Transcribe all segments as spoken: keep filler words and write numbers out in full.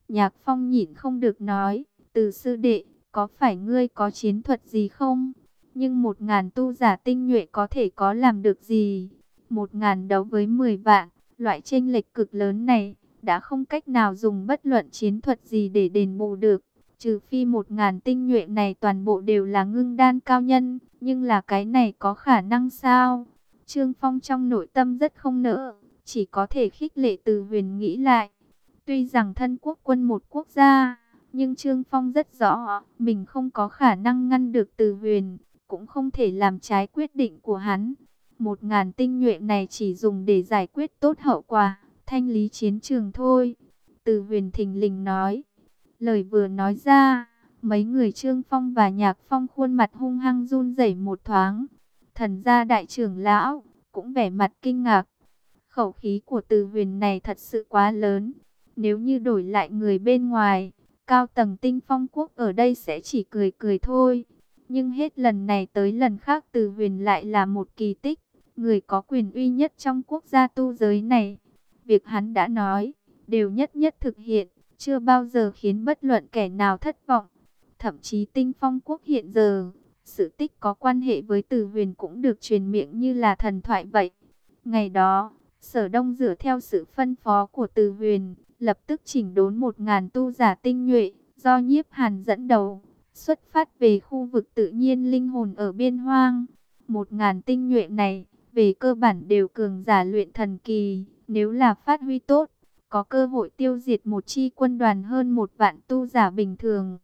Nhạc Phong nhịn không được nói, Từ sư đệ, có phải ngươi có chiến thuật gì không? Nhưng một ngàn tu giả tinh nhuệ có thể có làm được gì? Một ngàn đấu với mười vạn, loại chênh lệch cực lớn này, đã không cách nào dùng bất luận chiến thuật gì để đền bù được. Trừ phi một ngàn tinh nhuệ này toàn bộ đều là ngưng đan cao nhân, nhưng là cái này có khả năng sao? Trương Phong trong nội tâm rất không nỡ, chỉ có thể khích lệ Từ Huyền nghĩ lại. Tuy rằng thân quốc quân một quốc gia, nhưng Trương Phong rất rõ, mình không có khả năng ngăn được Từ Huyền, cũng không thể làm trái quyết định của hắn. Một ngàn tinh nhuệ này chỉ dùng để giải quyết tốt hậu quả, thanh lý chiến trường thôi. Từ Huyền thình lình nói. Lời vừa nói ra, mấy người Trương Phong và Nhạc Phong khuôn mặt hung hăng run rẩy một thoáng. Thần gia đại trưởng lão cũng vẻ mặt kinh ngạc. Khẩu khí của Từ Huyền này thật sự quá lớn. Nếu như đổi lại người bên ngoài, cao tầng Tinh Phong quốc ở đây sẽ chỉ cười cười thôi. Nhưng hết lần này tới lần khác Từ Huyền lại là một kỳ tích, người có quyền uy nhất trong quốc gia tu giới này. Việc hắn đã nói, đều nhất nhất thực hiện, chưa bao giờ khiến bất luận kẻ nào thất vọng. Thậm chí Tinh Phong quốc hiện giờ, sự tích có quan hệ với Từ Huyền cũng được truyền miệng như là thần thoại vậy. Ngày đó, Sở Đông dựa theo sự phân phó của Từ Huyền, lập tức chỉnh đốn một ngàn tu giả tinh nhuệ, do Nhiếp Hàn dẫn đầu, xuất phát về khu vực tự nhiên linh hồn ở biên hoang. Một ngàn tinh nhuệ này, về cơ bản đều cường giả luyện thần kỳ, nếu là phát huy tốt, có cơ hội tiêu diệt một chi quân đoàn hơn một vạn tu giả bình thường.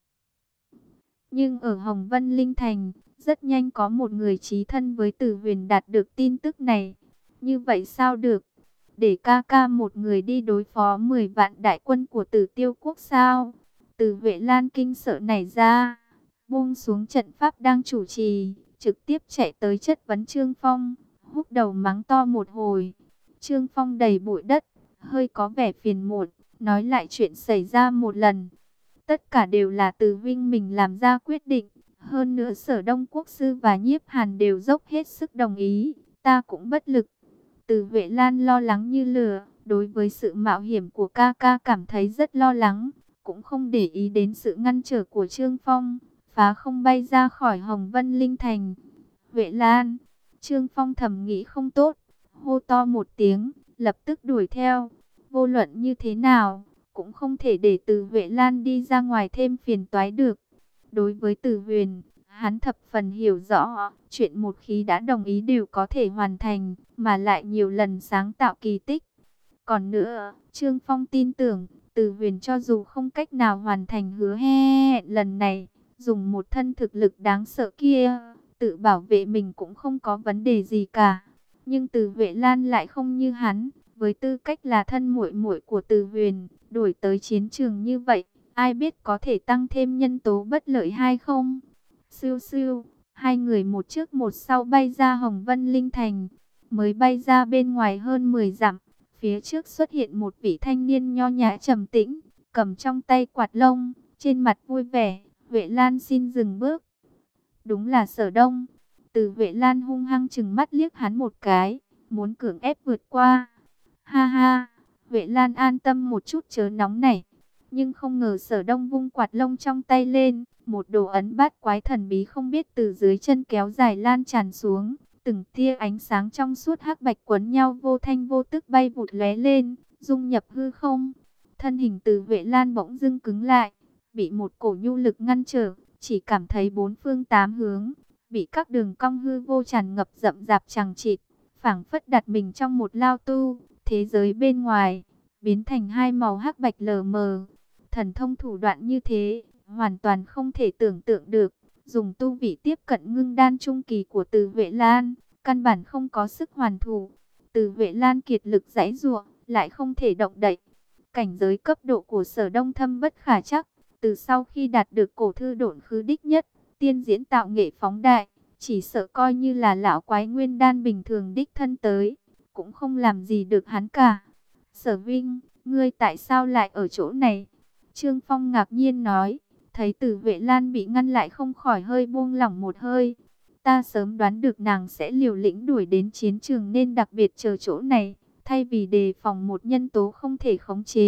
Nhưng ở Hồng Vân Linh Thành, rất nhanh có một người chí thân với Từ Huyền đạt được tin tức này. Như vậy sao được? Để ca ca một người đi đối phó mười vạn đại quân của Tử Tiêu quốc sao? Từ Huệ Lan kinh sợ nảy ra, buông xuống trận pháp đang chủ trì, trực tiếp chạy tới chất vấn Trương Phong, húc đầu mắng to một hồi. Trương Phong đầy bụi đất, hơi có vẻ phiền muộn, nói lại chuyện xảy ra một lần. Tất cả đều là Từ huynh mình làm ra quyết định, hơn nữa Sở Đông quốc sư và Nhiếp Hàn đều dốc hết sức đồng ý, ta cũng bất lực. Từ Huệ Lan lo lắng như lửa, đối với sự mạo hiểm của ca ca cảm thấy rất lo lắng, cũng không để ý đến sự ngăn trở của Trương Phong, phá không bay ra khỏi Hồng Vân Linh Thành. Huệ Lan, Trương Phong thầm nghĩ không tốt, hô to một tiếng, lập tức đuổi theo. Vô luận như thế nào, cũng không thể để Từ Huệ Lan đi ra ngoài thêm phiền toái được. Đối với Từ Huyền, hắn thập phần hiểu rõ, chuyện một khi đã đồng ý đều có thể hoàn thành, mà lại nhiều lần sáng tạo kỳ tích. Còn nữa, Trương Phong tin tưởng, Từ Huyền cho dù không cách nào hoàn thành hứa hẹn lần này, dùng một thân thực lực đáng sợ kia, tự bảo vệ mình cũng không có vấn đề gì cả. Nhưng Từ Huệ Lan lại không như hắn, với tư cách là thân muội muội của Từ Huyền, đổi tới chiến trường như vậy, ai biết có thể tăng thêm nhân tố bất lợi hay không? Siêu siêu, hai người một trước một sau bay ra Hồng Vân Linh Thành, mới bay ra bên ngoài hơn mười dặm, phía trước xuất hiện một vị thanh niên nho nhã trầm tĩnh, cầm trong tay quạt lông, trên mặt vui vẻ. Huệ Lan xin dừng bước. Đúng là Sở Đông. Từ Huệ Lan hung hăng chừng mắt liếc hắn một cái, muốn cưỡng ép vượt qua. Ha ha, Huệ Lan an tâm một chút chớ nóng này. Nhưng không ngờ Sở Đông vung quạt lông trong tay lên, một đồ ấn bát quái thần bí không biết từ dưới chân kéo dài lan tràn xuống. Từng tia ánh sáng trong suốt hắc bạch quấn nhau vô thanh vô tức bay vụt lóe lên, dung nhập hư không. Thân hình Từ Huệ Lan bỗng dưng cứng lại, bị một cổ nhu lực ngăn trở, chỉ cảm thấy bốn phương tám hướng, bị các đường cong hư vô tràn ngập rậm rạp chằng chịt, phảng phất đặt mình trong một lao tu, thế giới bên ngoài, biến thành hai màu hắc bạch lờ mờ. Thần thông thủ đoạn như thế, hoàn toàn không thể tưởng tượng được. Dùng tu vị tiếp cận ngưng đan trung kỳ của Từ Huệ Lan, căn bản không có sức hoàn thủ. Từ Huệ Lan kiệt lực giãy giụa, lại không thể động đậy. Cảnh giới cấp độ của Sở Đông thâm bất khả chắc, từ sau khi đạt được cổ thư độn khứ đích nhất, tiên diễn tạo nghệ phóng đại, chỉ sợ coi như là lão quái nguyên đan bình thường đích thân tới, cũng không làm gì được hắn cả. Sở Vinh, ngươi tại sao lại ở chỗ này? Trương Phong ngạc nhiên nói. Thấy Từ Huệ Lan bị ngăn lại không khỏi hơi buông lỏng một hơi. Ta sớm đoán được nàng sẽ liều lĩnh đuổi đến chiến trường nên đặc biệt chờ chỗ này. Thay vì đề phòng một nhân tố không thể khống chế,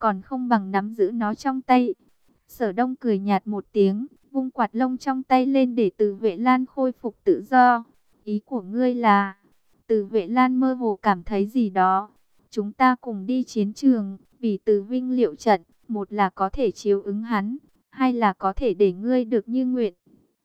còn không bằng nắm giữ nó trong tay. Sở Đông cười nhạt một tiếng, vung quạt lông trong tay lên để Từ Vệ Lan khôi phục tự do. Ý của ngươi là? Từ Vệ Lan mơ hồ cảm thấy gì đó. Chúng ta cùng đi chiến trường, vì Từ Vinh liệu trận, một là có thể chiếu ứng hắn, hai là có thể để ngươi được như nguyện.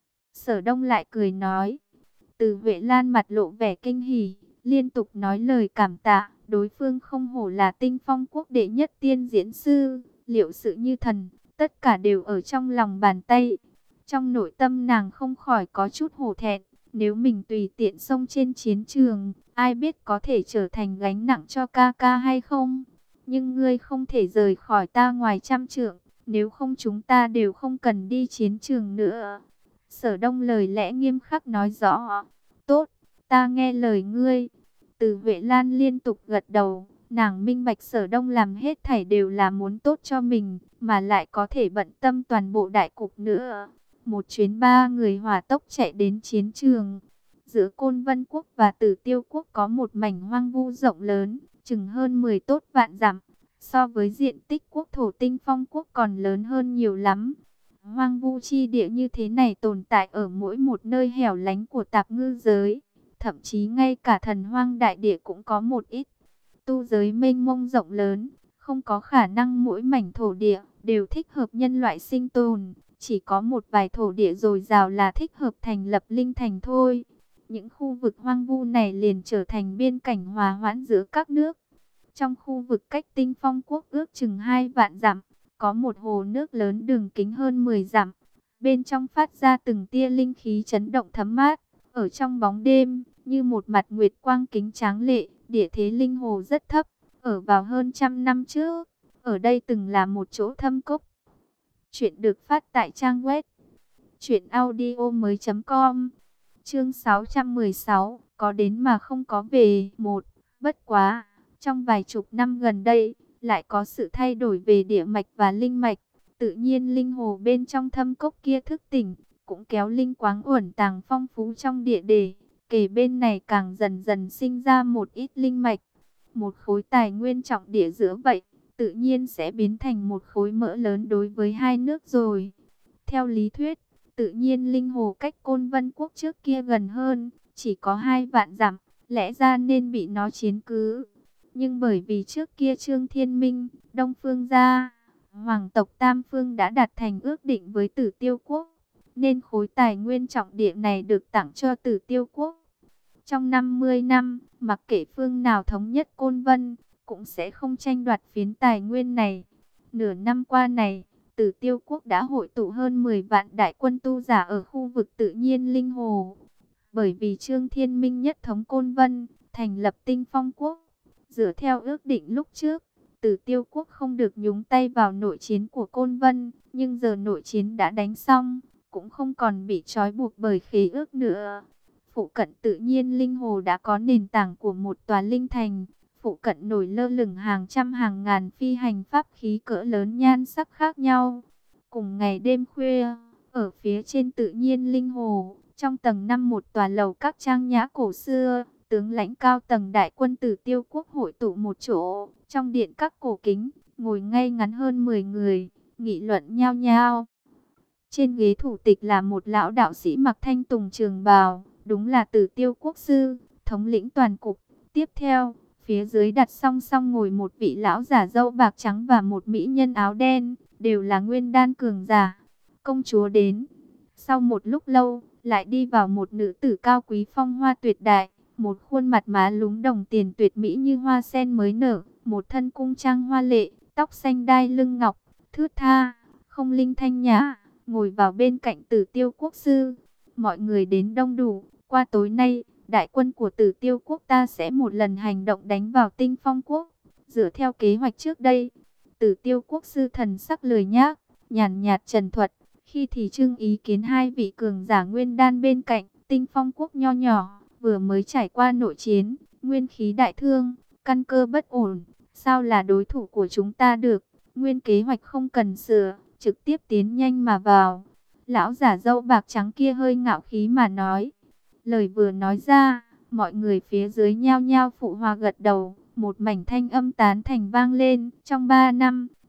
Sở Đông lại cười nói. Từ Vệ Lan mặt lộ vẻ kinh hỉ, liên tục nói lời cảm tạ. Đối phương không hổ là Tinh Phong quốc đệ nhất tiên diễn sư, liệu sự như thần, tất cả đều ở trong lòng bàn tay. Trong nội tâm nàng không khỏi có chút hổ thẹn, nếu mình tùy tiện xông trên chiến trường, ai biết có thể trở thành gánh nặng cho ca ca hay không. Nhưng ngươi không thể rời khỏi ta ngoài trăm trượng, nếu không chúng ta đều không cần đi chiến trường nữa. Sở Đông lời lẽ nghiêm khắc nói rõ. Tốt, ta nghe lời ngươi. Từ Vệ Lan liên tục gật đầu. Nàng minh bạch Sở Đông làm hết thảy đều là muốn tốt cho mình, mà lại có thể bận tâm toàn bộ đại cục nữa. Một chuyến ba người hỏa tốc chạy đến chiến trường. Giữa Côn Vân quốc và Tử Tiêu quốc có một mảnh hoang vu rộng lớn, chừng hơn mười tốt vạn dặm. So với diện tích quốc thổ Tinh Phong quốc còn lớn hơn nhiều lắm. Hoang vu chi địa như thế này tồn tại ở mỗi một nơi hẻo lánh của tạp ngư giới. Thậm chí ngay cả thần hoang đại địa cũng có một ít. Tu giới mênh mông rộng lớn, không có khả năng mỗi mảnh thổ địa đều thích hợp nhân loại sinh tồn. Chỉ có một vài thổ địa dồi dào là thích hợp thành lập linh thành thôi. Những khu vực hoang vu này liền trở thành biên cảnh hòa hoãn giữa các nước. Trong khu vực cách Tinh Phong quốc ước chừng hai vạn dặm, có một hồ nước lớn đường kính hơn mười dặm. Bên trong phát ra từng tia linh khí chấn động thấm mát. Ở trong bóng đêm, như một mặt nguyệt quang kính tráng lệ, địa thế linh hồ rất thấp. Ở vào hơn trăm năm trước, ở đây từng là một chỗ thâm cốc. Chuyện được phát tại trang web truyện audio mới chấm com. Chương sáu trăm mười sáu, có đến mà không có về. Một, bất quá, trong vài chục năm gần đây, lại có sự thay đổi về địa mạch và linh mạch. Tự nhiên linh hồ bên trong thâm cốc kia thức tỉnh, cũng kéo linh quáng uẩn tàng phong phú trong địa đề. Kể bên này càng dần dần sinh ra một ít linh mạch. Một khối tài nguyên trọng địa giữa vậy, tự nhiên sẽ biến thành một khối mỡ lớn đối với hai nước rồi. Theo lý thuyết, tự nhiên linh hồ cách Côn Vân quốc trước kia gần hơn, chỉ có hai vạn dặm, lẽ ra nên bị nó chiếm cứ. Nhưng bởi vì trước kia Trương Thiên Minh, Đông Phương gia, Hoàng tộc Tam Phương đã đạt thành ước định với Tử Tiêu quốc, nên khối tài nguyên trọng địa này được tặng cho Tử Tiêu quốc. Trong năm mươi năm, mặc kệ phương nào thống nhất Côn Vân, cũng sẽ không tranh đoạt phiến tài nguyên này. Nửa năm qua này, Tử Tiêu quốc đã hội tụ hơn mười vạn đại quân tu giả ở khu vực tự nhiên linh hồ. Bởi vì Trương Thiên Minh nhất thống Côn Vân, thành lập Tinh Phong quốc. Dựa theo ước định lúc trước, Tử Tiêu quốc không được nhúng tay vào nội chiến của Côn Vân, nhưng giờ nội chiến đã đánh xong, cũng không còn bị trói buộc bởi khế ước nữa. Phụ cận tự nhiên linh hồ đã có nền tảng của một tòa linh thành, phụ cận nổi lơ lửng hàng trăm hàng ngàn phi hành pháp khí cỡ lớn nhan sắc khác nhau. Cùng ngày đêm khuya, ở phía trên tự nhiên linh hồ, trong tầng năm một tòa lầu các trang nhã cổ xưa, tướng lãnh cao tầng đại quân Tử Tiêu quốc hội tụ một chỗ, trong điện các cổ kính, ngồi ngay ngắn hơn mười người, nghị luận nhao nhao. Trên ghế thủ tịch là một lão đạo sĩ mặc thanh tùng trường bào, đúng là Tử Tiêu quốc sư, thống lĩnh toàn cục. Tiếp theo, phía dưới đặt song song ngồi một vị lão giả râu bạc trắng và một mỹ nhân áo đen, đều là nguyên đan cường giả. Công chúa đến. Sau một lúc lâu, lại đi vào một nữ tử cao quý phong hoa tuyệt đại, một khuôn mặt má lúm đồng tiền tuyệt mỹ như hoa sen mới nở, một thân cung trang hoa lệ, tóc xanh đai lưng ngọc, thướt tha, không linh thanh nhã, ngồi vào bên cạnh Tử Tiêu quốc sư. Mọi người đến đông đủ, qua tối nay, đại quân của Tử Tiêu quốc ta sẽ một lần hành động đánh vào Tinh Phong quốc. Dựa theo kế hoạch trước đây, Tử Tiêu quốc sư thần sắc lười nhác, nhàn nhạt trần thuật, khi thì trưng ý kiến hai vị cường giả nguyên đan bên cạnh. Tinh Phong quốc nho nhỏ, vừa mới trải qua nội chiến, nguyên khí đại thương, căn cơ bất ổn, sao là đối thủ của chúng ta được? Nguyên kế hoạch không cần sửa, trực tiếp tiến nhanh mà vào. Lão giả râu bạc trắng kia hơi ngạo khí mà nói. Lời vừa nói ra, mọi người phía dưới nhao nhao phụ hòa gật đầu, một mảnh thanh âm tán thành vang lên. Trong ba năm,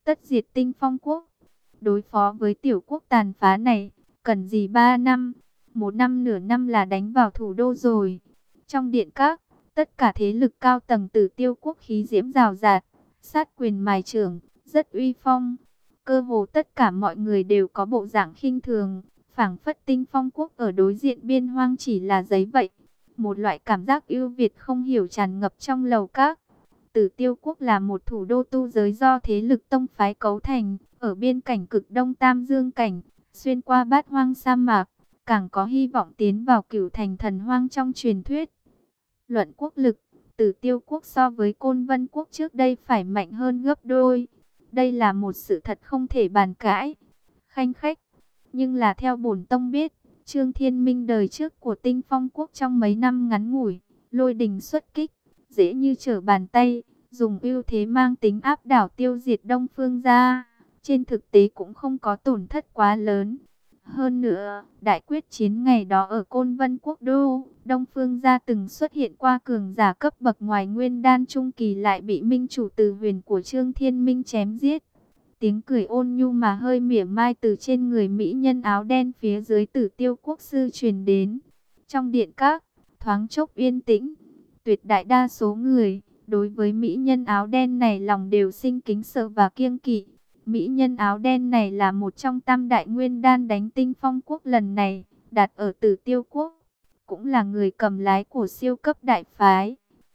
tất diệt Tinh Phong quốc. Đối phó với tiểu quốc tàn phá này, cần gì ba năm, một năm nửa năm là đánh vào thủ đô rồi. Trong điện các, tất cả thế lực cao tầng Tử Tiêu quốc khí diễm rào rạt, sát quyền mài chưởng, rất uy phong. Cơ hồ tất cả mọi người đều có bộ dạng khinh thường, phảng phất Tinh Phong quốc ở đối diện biên hoang chỉ là giấy vậy. Một loại cảm giác ưu việt không hiểu tràn ngập trong lầu các. Tử Tiêu quốc là một thủ đô tu giới do thế lực tông phái cấu thành, ở biên cảnh cực đông Tam Dương cảnh, xuyên qua bát hoang sa mạc, càng có hy vọng tiến vào cửu thành thần hoang trong truyền thuyết. Luận quốc lực, Tử Tiêu quốc so với Côn Vân quốc trước đây phải mạnh hơn gấp đôi. Đây là một sự thật không thể bàn cãi. Khanh khách, nhưng là theo bổn tông biết, Trương Thiên Minh đời trước của Tinh Phong quốc trong mấy năm ngắn ngủi, lôi đình xuất kích, dễ như trở bàn tay, dùng ưu thế mang tính áp đảo tiêu diệt Đông Phương gia. Trên thực tế cũng không có tổn thất quá lớn. Hơn nữa, đại quyết chiến ngày đó ở Côn Vân quốc đô, Đông Phương gia từng xuất hiện qua cường giả cấp bậc ngoài nguyên đan trung kỳ lại bị minh chủ Từ Huyền của Trương Thiên Minh chém giết. Tiếng cười ôn nhu mà hơi mỉa mai từ trên người mỹ nhân áo đen phía dưới Tử Tiêu quốc sư truyền đến. Trong điện các, thoáng chốc yên tĩnh, tuyệt đại đa số người, đối với mỹ nhân áo đen này lòng đều sinh kính sợ và kiêng kỵ. Mỹ nhân áo đen này là một trong tam đại nguyên đan đánh Tinh Phong quốc lần này, đặt ở Tử Tiêu quốc, cũng là người cầm lái của siêu cấp đại phái.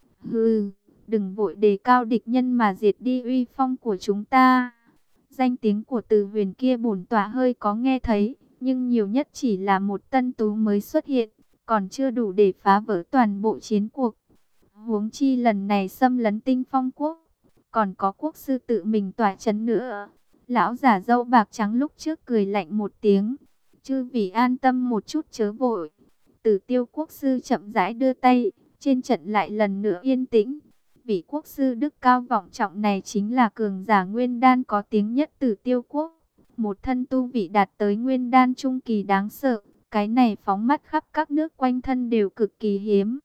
Hừ, đừng vội đề cao địch nhân mà diệt đi uy phong của chúng ta. Danh tiếng của Từ Huyền kia bổn tọa hơi có nghe thấy, nhưng nhiều nhất chỉ là một tân tú mới xuất hiện, còn chưa đủ để phá vỡ toàn bộ chiến cuộc. Huống chi lần này xâm lấn Tinh Phong quốc, còn có quốc sư tự mình tỏa chấn nữa. Lão giả râu bạc trắng lúc trước cười lạnh một tiếng. Chư vị an tâm một chút chớ vội. Tử Tiêu quốc sư chậm rãi đưa tay, trên trận lại lần nữa yên tĩnh. Vị quốc sư đức cao vọng trọng này chính là cường giả nguyên đan có tiếng nhất Tử Tiêu quốc. Một thân tu vị đạt tới nguyên đan trung kỳ đáng sợ. Cái này phóng mắt khắp các nước quanh thân đều cực kỳ hiếm.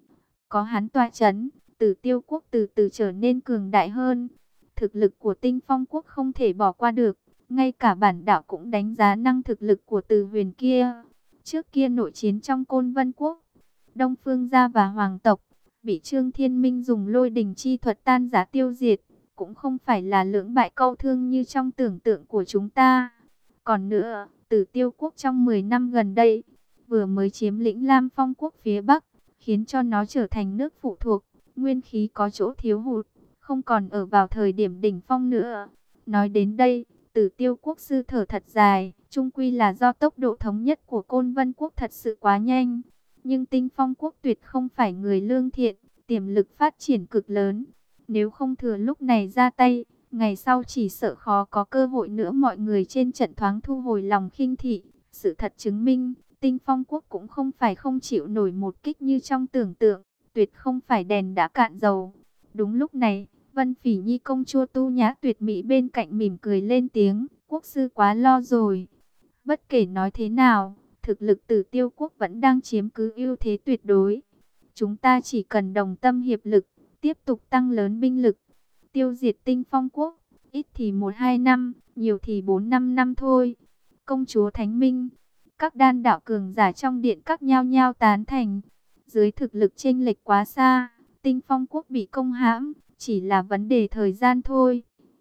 Có hắn tọa chấn, Tử Tiêu quốc từ từ trở nên cường đại hơn. Thực lực của Tinh Phong quốc không thể bỏ qua được. Ngay cả bản đạo cũng đánh giá năng thực lực của Từ Huyền kia. Trước kia nội chiến trong Côn Vân quốc, Đông Phương gia và Hoàng tộc bị Trương Thiên Minh dùng lôi đình chi thuật tan rã tiêu diệt, cũng không phải là lưỡng bại câu thương như trong tưởng tượng của chúng ta. Còn nữa, Tử Tiêu quốc trong mười năm gần đây, vừa mới chiếm lĩnh Lam Phong quốc phía Bắc, khiến cho nó trở thành nước phụ thuộc, nguyên khí có chỗ thiếu hụt, không còn ở vào thời điểm đỉnh phong nữa. Nói đến đây, Tử Tiêu quốc sư thở thật dài, chung quy là do tốc độ thống nhất của Côn Vân quốc thật sự quá nhanh. Nhưng Tinh Phong quốc tuyệt không phải người lương thiện, tiềm lực phát triển cực lớn. Nếu không thừa lúc này ra tay, ngày sau chỉ sợ khó có cơ hội nữa. Mọi người trên trận thoáng thu hồi lòng khinh thị. Sự thật chứng minh, Tinh Phong quốc cũng không phải không chịu nổi một kích như trong tưởng tượng, tuyệt không phải đèn đã cạn dầu. Đúng lúc này, Vân Phỉ Nhi công chúa tu nhã tuyệt mỹ bên cạnh mỉm cười lên tiếng, quốc sư quá lo rồi. Bất kể nói thế nào, thực lực Tử Tiêu quốc vẫn đang chiếm cứ ưu thế tuyệt đối. Chúng ta chỉ cần đồng tâm hiệp lực, tiếp tục tăng lớn binh lực, tiêu diệt Tinh Phong quốc, ít thì một hai năm, nhiều thì bốn năm năm thôi. Công chúa Thánh Minh, các đan đạo cường giả trong điện các nhao nhao tán thành. Dưới thực lực chênh lệch quá xa, Tinh Phong quốc bị công hãm, chỉ là vấn đề thời gian thôi.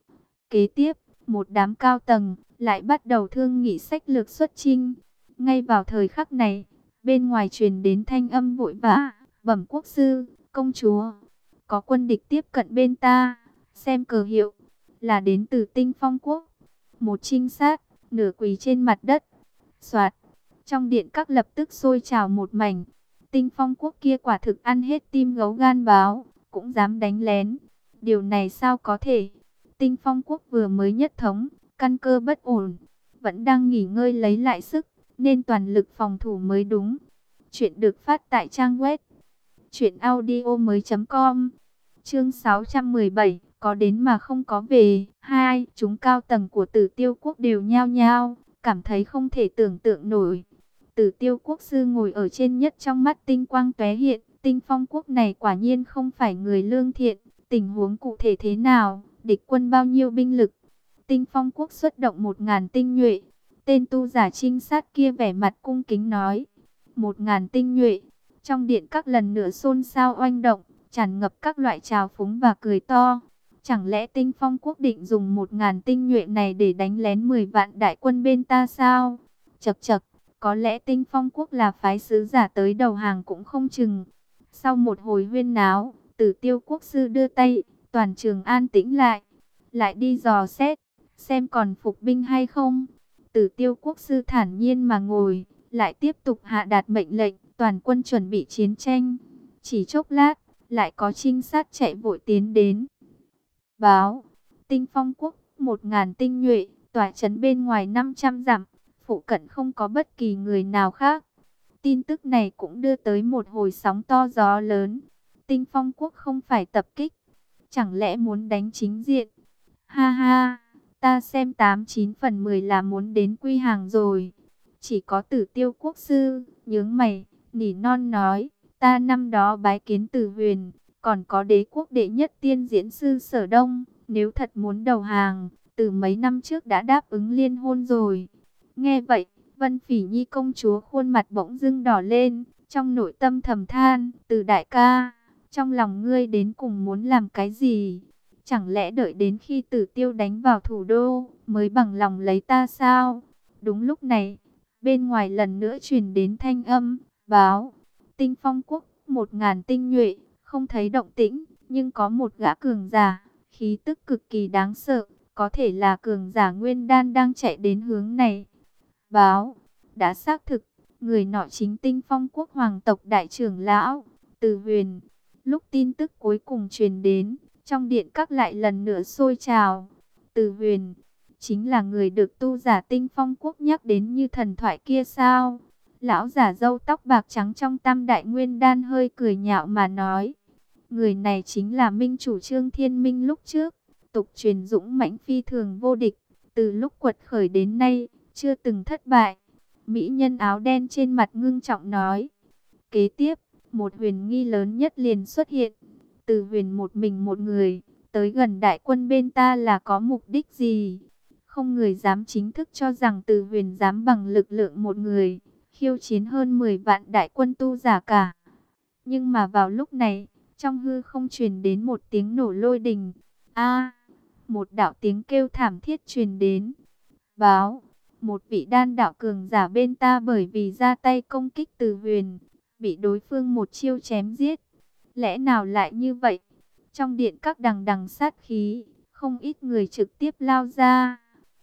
Kế tiếp, một đám cao tầng lại bắt đầu thương nghị sách lược xuất chinh. Ngay vào thời khắc này, bên ngoài truyền đến thanh âm vội vã, bẩm quốc sư, công chúa, có quân địch tiếp cận bên ta, xem cờ hiệu, là đến từ Tinh Phong quốc. Một trinh sát, nửa quỳ trên mặt đất, soạt, trong điện các lập tức sôi trào một mảnh. Tinh Phong quốc kia quả thực ăn hết tim gấu gan báo, cũng dám đánh lén. Điều này sao có thể? Tinh Phong quốc vừa mới nhất thống, căn cơ bất ổn, vẫn đang nghỉ ngơi lấy lại sức, nên toàn lực phòng thủ mới đúng. Chuyện được phát tại trang web truyện audio mới chấm com. Chương sáu trăm mười bảy, có đến mà không có về. Hai, chúng cao tầng của Tử Tiêu quốc đều nhao nhao, cảm thấy không thể tưởng tượng nổi. Tử Tiêu quốc sư ngồi ở trên nhất, trong mắt tinh quang tóe hiện, Tinh Phong quốc này quả nhiên không phải người lương thiện. Tình huống cụ thể thế nào, địch quân bao nhiêu binh lực, Tinh Phong Quốc xuất động một ngàn tinh nhuệ. Tên tu giả trinh sát kia vẻ mặt cung kính nói. Một ngàn tinh nhuệ. Trong điện các lần nữa xôn xao oanh động, tràn ngập các loại trào phúng và cười to. Chẳng lẽ Tinh Phong Quốc định dùng một ngàn tinh nhuệ này để đánh lén mười vạn đại quân bên ta sao? Chậc chậc, có lẽ Tinh Phong Quốc là phái sứ giả tới đầu hàng cũng không chừng. Sau một hồi huyên náo, Tử Tiêu Quốc sư đưa tay, toàn trường an tĩnh lại. Lại đi dò xét, xem còn phục binh hay không. Tử Tiêu Quốc sư thản nhiên mà ngồi, lại tiếp tục hạ đạt mệnh lệnh, toàn quân chuẩn bị chiến tranh. Chỉ chốc lát, lại có trinh sát chạy vội tiến đến. Báo, Tinh Phong Quốc, một ngàn tinh nhuệ, tỏa trấn bên ngoài năm trăm dặm, phụ cận không có bất kỳ người nào khác. Tin tức này cũng đưa tới một hồi sóng to gió lớn. Tinh Phong Quốc không phải tập kích, chẳng lẽ muốn đánh chính diện? Ha ha, ta xem tám chín phần mười là muốn đến quy hàng rồi. Chỉ có Tử Tiêu Quốc sư, nhướng mày, nỉ non nói, ta năm đó bái kiến Tử Huyền, còn có đế quốc đệ nhất tiên diễn sư Sở Đông, nếu thật muốn đầu hàng, từ mấy năm trước đã đáp ứng liên hôn rồi. Nghe vậy, Vân Phỉ Nhi công chúa khuôn mặt bỗng dưng đỏ lên, trong nội tâm thầm than, Từ đại ca, trong lòng ngươi đến cùng muốn làm cái gì? Chẳng lẽ đợi đến khi Tử Tiêu đánh vào thủ đô, mới bằng lòng lấy ta sao? Đúng lúc này, bên ngoài lần nữa truyền đến thanh âm, báo, Tinh Phong Quốc, một ngàn tinh nhuệ, không thấy động tĩnh, nhưng có một gã cường giả, khí tức cực kỳ đáng sợ, có thể là cường giả Nguyên Đan đang chạy đến hướng này. Báo, đã xác thực, người nọ chính Tinh Phong Quốc hoàng tộc đại trưởng lão, Từ Huyền. Lúc tin tức cuối cùng truyền đến, trong điện các lại lần nữa sôi trào. Từ Huyền, chính là người được tu giả Tinh Phong Quốc nhắc đến như thần thoại kia sao? Lão giả râu tóc bạc trắng trong Tam Đại Nguyên Đan hơi cười nhạo mà nói. Người này chính là minh chủ Trương Thiên Minh lúc trước, tục truyền dũng mãnh phi thường vô địch, từ lúc quật khởi đến nay, chưa từng thất bại. Mỹ nhân áo đen trên mặt ngưng trọng nói. Kế tiếp, một huyền nghi lớn nhất liền xuất hiện. Từ Huyền một mình một người, tới gần đại quân bên ta là có mục đích gì? Không người dám chính thức cho rằng Từ Huyền dám bằng lực lượng một người, khiêu chiến hơn mười vạn đại quân tu giả cả. Nhưng mà vào lúc này, trong hư không truyền đến một tiếng nổ lôi đình. A, một đạo tiếng kêu thảm thiết truyền đến. Báo, một vị đan đạo cường giả bên ta bởi vì ra tay công kích Từ Huyền, bị đối phương một chiêu chém giết. Lẽ nào lại như vậy? Trong điện các đằng đằng sát khí, không ít người trực tiếp lao ra.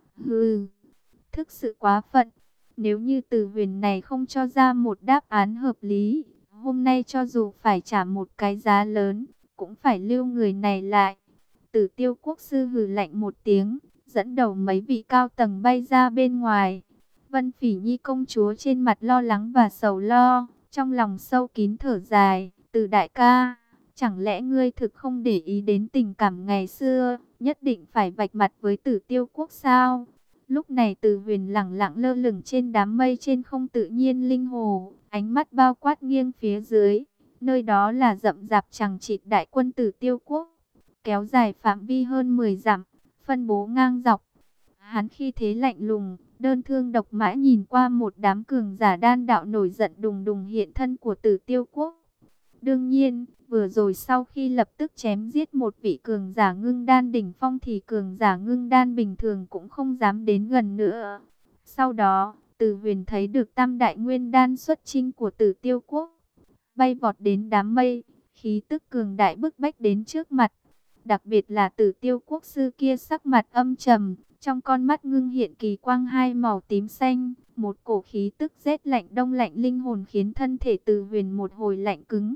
Hừ, thực sự quá phận. Nếu như Từ Huyền này không cho ra một đáp án hợp lý, hôm nay cho dù phải trả một cái giá lớn, cũng phải lưu người này lại. Tử Tiêu Quốc sư hừ lạnh một tiếng, dẫn đầu mấy vị cao tầng bay ra bên ngoài. Vân Phỉ Nhi công chúa trên mặt lo lắng và sầu lo, trong lòng sâu kín thở dài. Từ đại ca, chẳng lẽ ngươi thực không để ý đến tình cảm ngày xưa, nhất định phải vạch mặt với Tử Tiêu Quốc sao? Lúc này Từ Huyền lẳng lặng lơ lửng trên đám mây trên không tự nhiên linh hồ, ánh mắt bao quát nghiêng phía dưới, nơi đó là rậm rạp chằng chịt đại quân Tử Tiêu Quốc, kéo dài phạm vi hơn mười dặm, phân bố ngang dọc. Hắn khi thế lạnh lùng, đơn thương độc mã nhìn qua một đám cường giả đan đạo nổi giận đùng đùng hiện thân của Tử Tiêu Quốc. Đương nhiên, vừa rồi sau khi lập tức chém giết một vị cường giả ngưng đan đỉnh phong thì cường giả ngưng đan bình thường cũng không dám đến gần nữa. Sau đó, Từ Huyền thấy được tam đại nguyên đan xuất chinh của Tử Tiêu Quốc, bay vọt đến đám mây, khí tức cường đại bức bách đến trước mặt. Đặc biệt là Tử Tiêu Quốc sư kia sắc mặt âm trầm, trong con mắt ngưng hiện kỳ quang hai màu tím xanh, một cổ khí tức rét lạnh đông lạnh linh hồn khiến thân thể Từ Huyền một hồi lạnh cứng.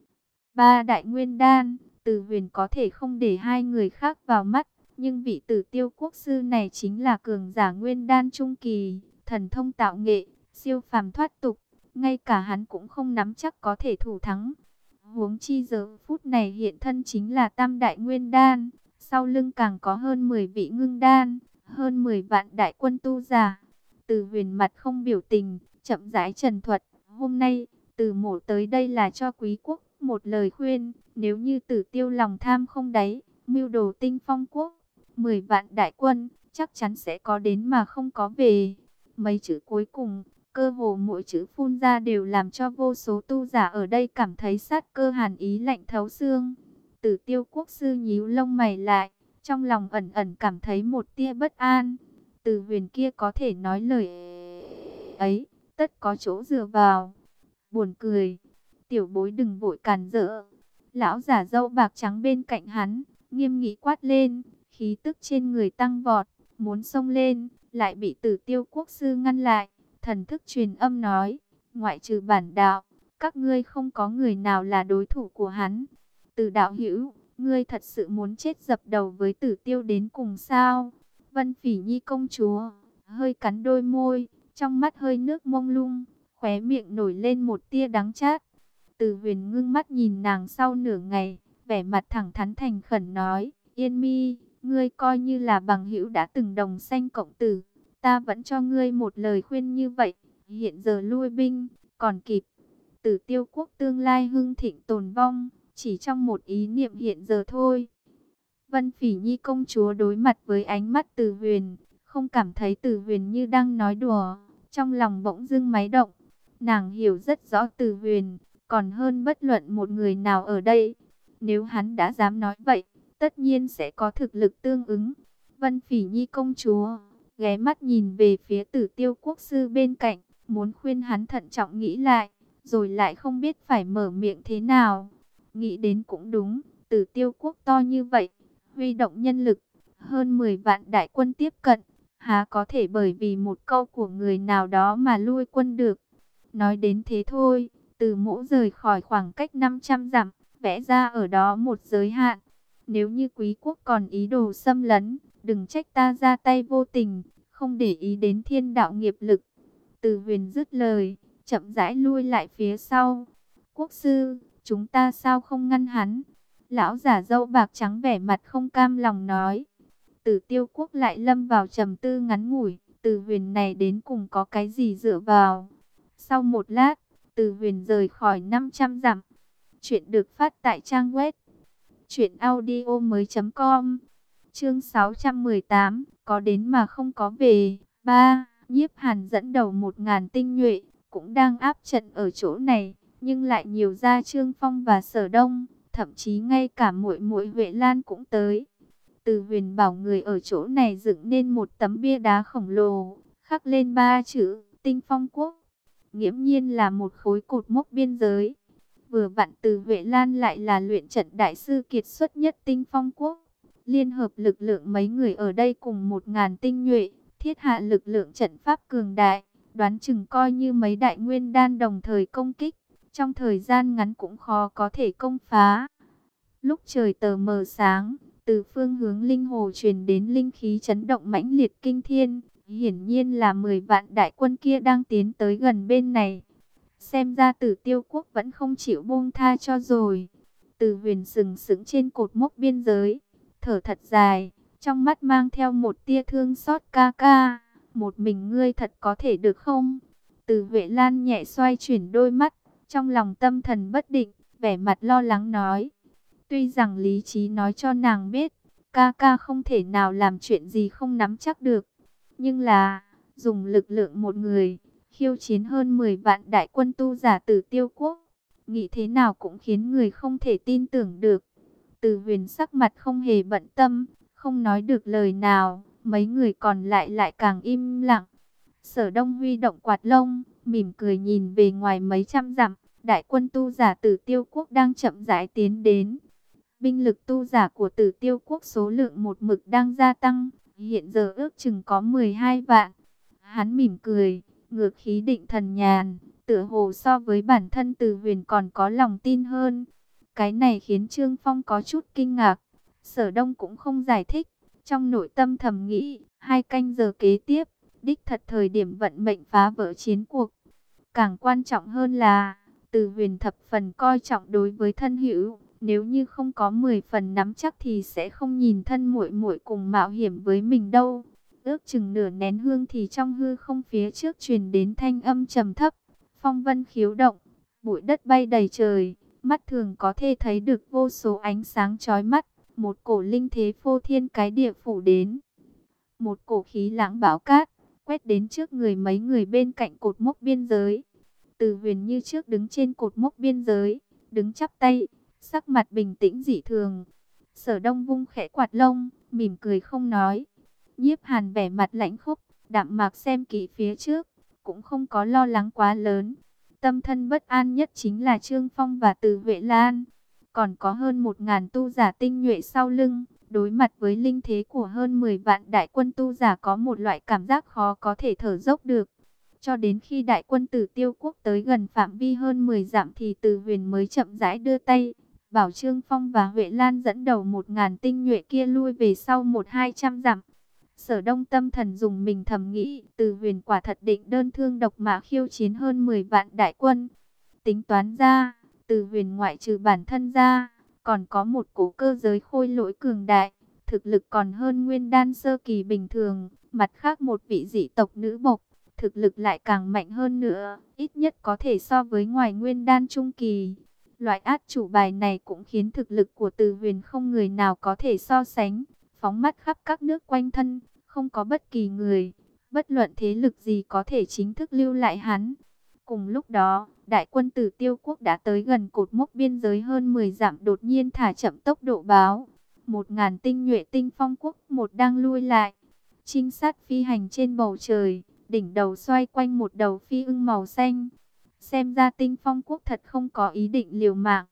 Ba đại nguyên đan, Từ Huyền có thể không để hai người khác vào mắt, nhưng vị Tử Tiêu Quốc sư này chính là cường giả nguyên đan trung kỳ, thần thông tạo nghệ, siêu phàm thoát tục, ngay cả hắn cũng không nắm chắc có thể thủ thắng. Huống chi giờ phút này hiện thân chính là tam đại nguyên đan, sau lưng càng có hơn mười vị ngưng đan, hơn mười vạn đại quân tu giả. Từ Huyền mặt không biểu tình, chậm rãi trần thuật, hôm nay, Từ mổ tới đây là cho quý quốc một lời khuyên, nếu như Tử Tiêu lòng tham không đáy, mưu đồ Tinh Phong Quốc, mười vạn đại quân, chắc chắn sẽ có đến mà không có về. Mấy chữ cuối cùng, cơ hồ mỗi chữ phun ra đều làm cho vô số tu giả ở đây cảm thấy sát cơ hàn ý lạnh thấu xương. Tử Tiêu quốc sư nhíu lông mày lại, trong lòng ẩn ẩn cảm thấy một tia bất an. Từ Huyền kia có thể nói lời ấy, tất có chỗ dựa vào. Buồn cười, tiểu bối đừng vội cản rỡ. Lão giả râu bạc trắng bên cạnh hắn, nghiêm nghị quát lên, khí tức trên người tăng vọt, muốn xông lên, lại bị Tử Tiêu quốc sư ngăn lại. Thần thức truyền âm nói, ngoại trừ bản đạo, các ngươi không có người nào là đối thủ của hắn. Từ đạo hữu, ngươi thật sự muốn chết dập đầu với Tử Tiêu đến cùng sao? Vân Phỉ Nhi công chúa, hơi cắn đôi môi, trong mắt hơi nước mông lung, khóe miệng nổi lên một tia đắng chát. Từ Huyền ngưng mắt nhìn nàng sau nửa ngày, vẻ mặt thẳng thắn thành khẩn nói, Yên Mi, ngươi coi như là bằng hữu đã từng đồng sanh cộng tử. Ta vẫn cho ngươi một lời khuyên như vậy, hiện giờ lui binh, còn kịp. Tử Tiêu quốc tương lai hưng thịnh tồn vong, chỉ trong một ý niệm hiện giờ thôi. Vân Phỉ Nhi công chúa đối mặt với ánh mắt Từ Huyền, không cảm thấy Từ Huyền như đang nói đùa, trong lòng bỗng dưng máy động. Nàng hiểu rất rõ Từ Huyền, còn hơn bất luận một người nào ở đây. Nếu hắn đã dám nói vậy, tất nhiên sẽ có thực lực tương ứng. Vân Phỉ Nhi công chúa ghé mắt nhìn về phía Tử Tiêu quốc sư bên cạnh, muốn khuyên hắn thận trọng nghĩ lại, rồi lại không biết phải mở miệng thế nào. Nghĩ đến cũng đúng, Tử Tiêu quốc to như vậy, huy động nhân lực, hơn mười vạn đại quân tiếp cận, há có thể bởi vì một câu của người nào đó mà lui quân được. Nói đến thế thôi, Từ Mỗ rời khỏi khoảng cách năm trăm dặm, vẽ ra ở đó một giới hạn. Nếu như quý quốc còn ý đồ xâm lấn, đừng trách ta ra tay vô tình, không để ý đến thiên đạo nghiệp lực. Từ Huyền dứt lời, chậm rãi lui lại phía sau. Quốc sư, chúng ta sao không ngăn hắn? Lão giả râu bạc trắng vẻ mặt không cam lòng nói. Tử Tiêu quốc lại lâm vào trầm tư ngắn ngủi. Từ Huyền này đến cùng có cái gì dựa vào? Sau một lát, Từ Huyền rời khỏi năm trăm dặm. Chuyện được phát tại trang web truyện audio mới chấm com. Chương sáu trăm mười tám, có đến mà không có về. ba. Nhiếp Hàn dẫn đầu một ngàn tinh nhuệ, cũng đang áp trận ở chỗ này, nhưng lại nhiều ra Trương Phong và Sở Đông, thậm chí ngay cả muội muội Huệ Lan cũng tới. Từ Huyền bảo người ở chỗ này dựng nên một tấm bia đá khổng lồ, khắc lên ba chữ Tinh Phong Quốc, nghiễm nhiên là một khối cột mốc biên giới. Vừa vặn Từ Huệ Lan lại là luyện trận đại sư kiệt xuất nhất Tinh Phong Quốc, liên hợp lực lượng mấy người ở đây cùng một ngàn tinh nhuệ, thiết hạ lực lượng trận pháp cường đại, đoán chừng coi như mấy đại nguyên đan đồng thời công kích, trong thời gian ngắn cũng khó có thể công phá. Lúc trời tờ mờ sáng, từ phương hướng linh hồ truyền đến linh khí chấn động mãnh liệt kinh thiên, hiển nhiên là mười vạn đại quân kia đang tiến tới gần bên này. Xem ra Tử Tiêu quốc vẫn không chịu buông tha cho rồi. Từ Huyền sừng sững trên cột mốc biên giới, thở thật dài, trong mắt mang theo một tia thương xót. Ca ca, một mình ngươi thật có thể được không? Từ Huệ Lan nhẹ xoay chuyển đôi mắt, trong lòng tâm thần bất định, vẻ mặt lo lắng nói. Tuy rằng lý trí nói cho nàng biết, ca ca không thể nào làm chuyện gì không nắm chắc được. Nhưng là, dùng lực lượng một người, khiêu chiến hơn mười vạn đại quân tu giả Tử Tiêu quốc, nghĩ thế nào cũng khiến người không thể tin tưởng được. Từ Huyền sắc mặt không hề bận tâm, không nói được lời nào, mấy người còn lại lại càng im lặng. Sở Đông huy động quạt lông, mỉm cười nhìn về ngoài mấy trăm dặm, đại quân tu giả Tử Tiêu quốc đang chậm rãi tiến đến. Binh lực tu giả của Tử Tiêu quốc số lượng một mực đang gia tăng, hiện giờ ước chừng có mười hai vạn. Hắn mỉm cười, ngược khí định thần nhàn, tựa hồ so với bản thân Từ Huyền còn có lòng tin hơn. Cái này khiến Trương Phong có chút kinh ngạc. Sở Đông cũng không giải thích, trong nội tâm thầm nghĩ, hai canh giờ kế tiếp, đích thật thời điểm vận mệnh phá vỡ chiến cuộc. Càng quan trọng hơn là, Từ Huyền thập phần coi trọng đối với thân hữu, nếu như không có mười phần nắm chắc thì sẽ không nhìn thân muội muội cùng mạo hiểm với mình đâu. Ước chừng nửa nén hương thì trong hư không phía trước truyền đến thanh âm trầm thấp, phong vân khiếu động, bụi đất bay đầy trời, mắt thường có thể thấy được vô số ánh sáng chói mắt. một cổ linh thế phô thiên cái địa phủ đến. Một cổ khí lãng bão cát, quét đến trước người mấy người bên cạnh cột mốc biên giới. Từ Huyền như trước đứng trên cột mốc biên giới, đứng chắp tay, sắc mặt bình tĩnh dị thường. Sở Đông vung khẽ quạt lông, mỉm cười không nói. Nhiếp Hàn vẻ mặt lãnh khốc, đạm mạc xem kỹ phía trước, cũng không có lo lắng quá lớn. Tâm thân bất an nhất chính là Trương Phong và Từ Huệ Lan. Còn có hơn một ngàn tu giả tinh nhuệ sau lưng, đối mặt với linh thế của hơn mười vạn đại quân tu giả có một loại cảm giác khó có thể thở dốc được. Cho đến khi đại quân Tử Tiêu quốc tới gần phạm vi hơn mười dặm thì Từ Huyền mới chậm rãi đưa tay, bảo Trương Phong và Huệ Lan dẫn đầu một ngàn tinh nhuệ kia lui về sau một hai trăm dặm. Sở Đông tâm thần dùng mình thầm nghĩ, Từ Huyền quả thật định đơn thương độc mã khiêu chiến hơn mười vạn đại quân. Tính toán ra, Từ Huyền ngoại trừ bản thân ra, còn có một cổ cơ giới khôi lỗi cường đại, thực lực còn hơn Nguyên Đan sơ kỳ bình thường, mặt khác một vị dị tộc nữ bộc, thực lực lại càng mạnh hơn nữa, ít nhất có thể so với ngoài Nguyên Đan trung kỳ. Loại át chủ bài này cũng khiến thực lực của Từ Huyền không người nào có thể so sánh. Phóng mắt khắp các nước quanh thân, không có bất kỳ người, bất luận thế lực gì có thể chính thức lưu lại hắn. Cùng lúc đó, đại quân Tử Tiêu quốc đã tới gần cột mốc biên giới hơn mười dặm, đột nhiên thả chậm tốc độ báo. Một ngàn tinh nhuệ tinh phong quốc một đang lui lại. Trinh sát phi hành trên bầu trời, đỉnh đầu xoay quanh một đầu phi ưng màu xanh. Xem ra tinh phong quốc thật không có ý định liều mạng.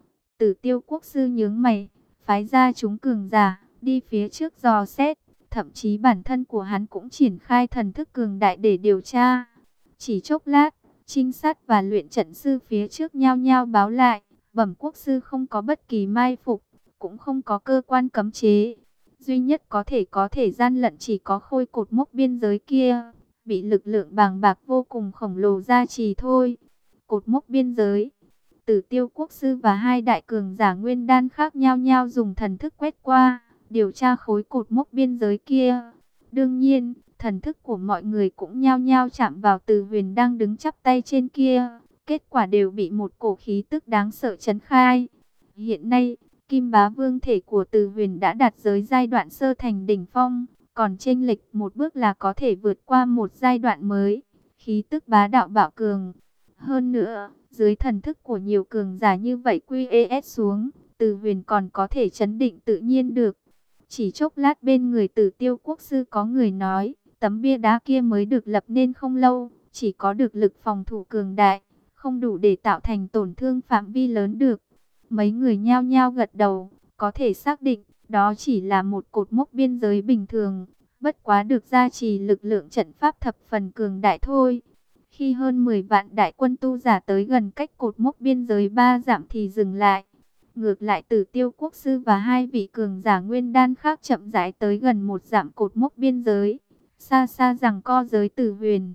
Tử Tiêu quốc sư nhướng mày, phái ra chúng cường giả, đi phía trước dò xét. Thậm chí bản thân của hắn cũng triển khai thần thức cường đại để điều tra. Chỉ chốc lát, trinh sát và luyện trận sư phía trước nhao nhao báo lại, bẩm quốc sư không có bất kỳ mai phục, cũng không có cơ quan cấm chế. Duy nhất có thể có thể gian lận chỉ có khôi cột mốc biên giới kia, bị lực lượng bàng bạc vô cùng khổng lồ gia trì thôi. Cột mốc biên giới, Tử Tiêu quốc sư và hai đại cường giả Nguyên Đan khác nhao nhao dùng thần thức quét qua, điều tra khối cột mốc biên giới kia. Đương nhiên, thần thức của mọi người cũng nhao nhao chạm vào Từ Huyền đang đứng chắp tay trên kia. Kết quả đều bị một cổ khí tức đáng sợ chấn khai. Hiện nay, Kim Bá Vương thể của Từ Huyền đã đạt giới giai đoạn sơ thành đỉnh phong, còn chênh lệch một bước là có thể vượt qua một giai đoạn mới. Khí tức bá đạo bạo cường. Hơn nữa, dưới thần thức của nhiều cường giả như vậy quy ét xuống, Từ Huyền còn có thể chấn định tự nhiên được. Chỉ chốc lát bên người Tử Tiêu quốc sư có người nói, tấm bia đá kia mới được lập nên không lâu, chỉ có được lực phòng thủ cường đại, không đủ để tạo thành tổn thương phạm vi lớn được. Mấy người nhao nhao gật đầu, có thể xác định, đó chỉ là một cột mốc biên giới bình thường, bất quá được gia trì lực lượng trận pháp thập phần cường đại thôi. Khi hơn mười vạn đại quân tu giả tới gần cách cột mốc biên giới ba dặm thì dừng lại. Ngược lại Tử Tiêu quốc sư và hai vị cường giả Nguyên Đan khác chậm rãi tới gần một dặm cột mốc biên giới. Xa xa rằng co giới Tử Huyền.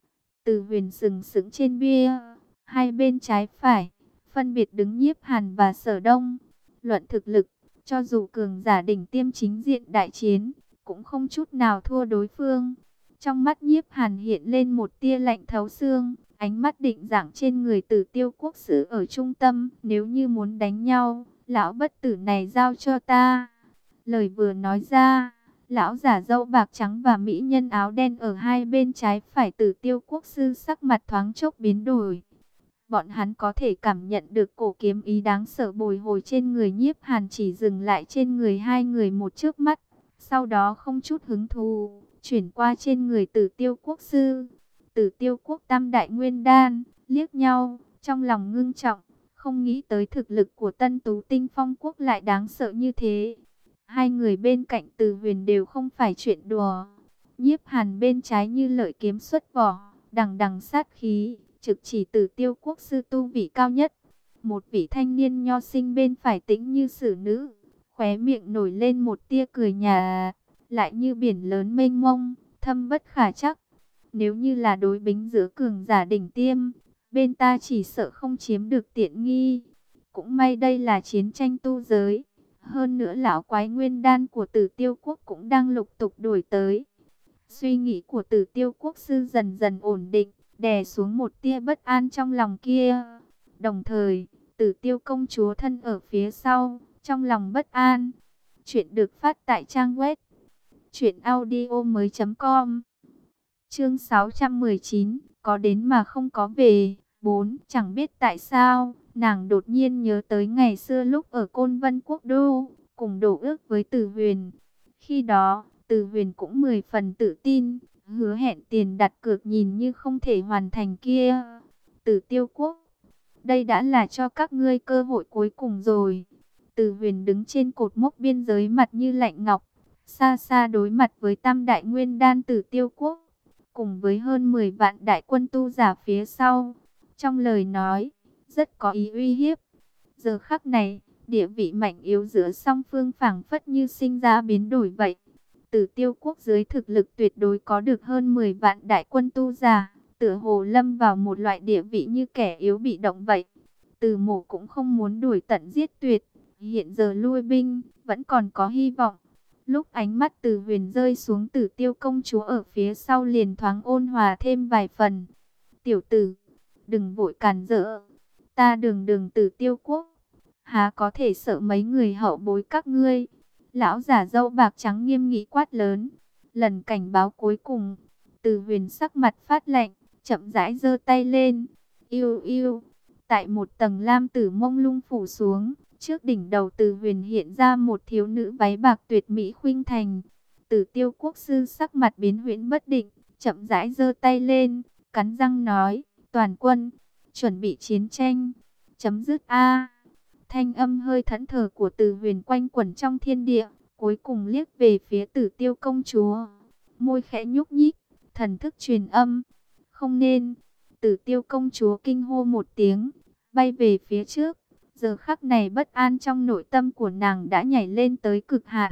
Tử Huyền sừng sững trên bia, hai bên trái phải, phân biệt đứng Nhiếp Hàn và Sở Đông. Luận thực lực, cho dù cường giả đỉnh tiêm chính diện đại chiến, cũng không chút nào thua đối phương. Trong mắt Nhiếp Hàn hiện lên một tia lạnh thấu xương, ánh mắt định dạng trên người Tử Tiêu quốc sư ở trung tâm. Nếu như muốn đánh nhau, lão bất tử này giao cho ta. Lời vừa nói ra, lão giả râu bạc trắng và mỹ nhân áo đen ở hai bên trái phải Tử Tiêu quốc sư sắc mặt thoáng chốc biến đổi. Bọn hắn có thể cảm nhận được cổ kiếm ý đáng sợ bồi hồi trên người Nhiếp Hàn chỉ dừng lại trên người hai người một chớp mắt. Sau đó không chút hứng thú, chuyển qua trên người Tử Tiêu quốc sư. Tử Tiêu quốc tam đại Nguyên Đan, liếc nhau, trong lòng ngưng trọng, không nghĩ tới thực lực của Tân Tú Tinh Phong quốc lại đáng sợ như thế. Hai người bên cạnh Từ Huyền đều không phải chuyện đùa. Nhiếp Hàn bên trái như lợi kiếm xuất vỏ, đằng đằng sát khí, trực chỉ Tử Tiêu quốc sư tu vị cao nhất. Một vị thanh niên nho sinh bên phải tĩnh như xử nữ, khóe miệng nổi lên một tia cười nhạt, lại như biển lớn mênh mông, thâm bất khả chắc. Nếu như là đối bính giữa cường giả đỉnh tiêm, bên ta chỉ sợ không chiếm được tiện nghi. Cũng may đây là chiến tranh tu giới. Hơn nữa lão quái Nguyên Đan của Tử Tiêu quốc cũng đang lục tục đuổi tới. Suy nghĩ của Tử Tiêu quốc sư dần dần ổn định, đè xuống một tia bất an trong lòng kia. Đồng thời, Tử Tiêu công chúa thân ở phía sau, trong lòng bất an. Chuyện được phát tại trang web truyện audio mới chấm com. Chương sáu trăm mười chín, có đến mà không có về. bốn. Chẳng biết tại sao, nàng đột nhiên nhớ tới ngày xưa lúc ở Côn Vân Quốc Đô, cùng đổ ước với Từ Huyền. Khi đó, Từ Huyền cũng mười phần tự tin, hứa hẹn tiền đặt cược nhìn như không thể hoàn thành kia. Từ Tiêu Quốc, đây đã là cho các ngươi cơ hội cuối cùng rồi. Từ Huyền đứng trên cột mốc biên giới, mặt như lạnh ngọc, xa xa đối mặt với tam đại nguyên đan Tử Tiêu Quốc, cùng với hơn mười vạn đại quân tu giả phía sau. Trong lời nói, rất có ý uy hiếp. Giờ khắc này, địa vị mạnh yếu giữa song phương phảng phất như sinh ra biến đổi vậy. Tử Tiêu Quốc dưới thực lực tuyệt đối có được hơn mười vạn đại quân tu giả, tựa hồ lâm vào một loại địa vị như kẻ yếu bị động vậy. Từ Mộ cũng không muốn đuổi tận giết tuyệt, hiện giờ lui binh, vẫn còn có hy vọng. Lúc ánh mắt Từ Huyền rơi xuống Tử Tiêu công chúa ở phía sau, liền thoáng ôn hòa thêm vài phần. Tiểu tử, đừng vội cản rỡ. Ta đường đường Tử Tiêu Quốc, há có thể sợ mấy người hậu bối các ngươi. Lão giả râu bạc trắng nghiêm nghị quát lớn. Lần cảnh báo cuối cùng, Từ Huyền sắc mặt phát lạnh, chậm rãi giơ tay lên. Yêu yêu, tại một tầng lam tử mông lung phủ xuống, trước đỉnh đầu Từ Huyền hiện ra một thiếu nữ váy bạc tuyệt mỹ khuynh thành. Tử Tiêu Quốc sư sắc mặt biến huyễn bất định, chậm rãi giơ tay lên, cắn răng nói: toàn quân, chuẩn bị chiến tranh, chấm dứt a. Thanh âm hơi thẫn thờ của Từ Huyền quanh quẩn trong thiên địa, cuối cùng liếc về phía Tử Tiêu công chúa, môi khẽ nhúc nhích, thần thức truyền âm: không nên. Tử Tiêu công chúa kinh hô một tiếng, bay về phía trước. Giờ khắc này bất an trong nội tâm của nàng đã nhảy lên tới cực hạn.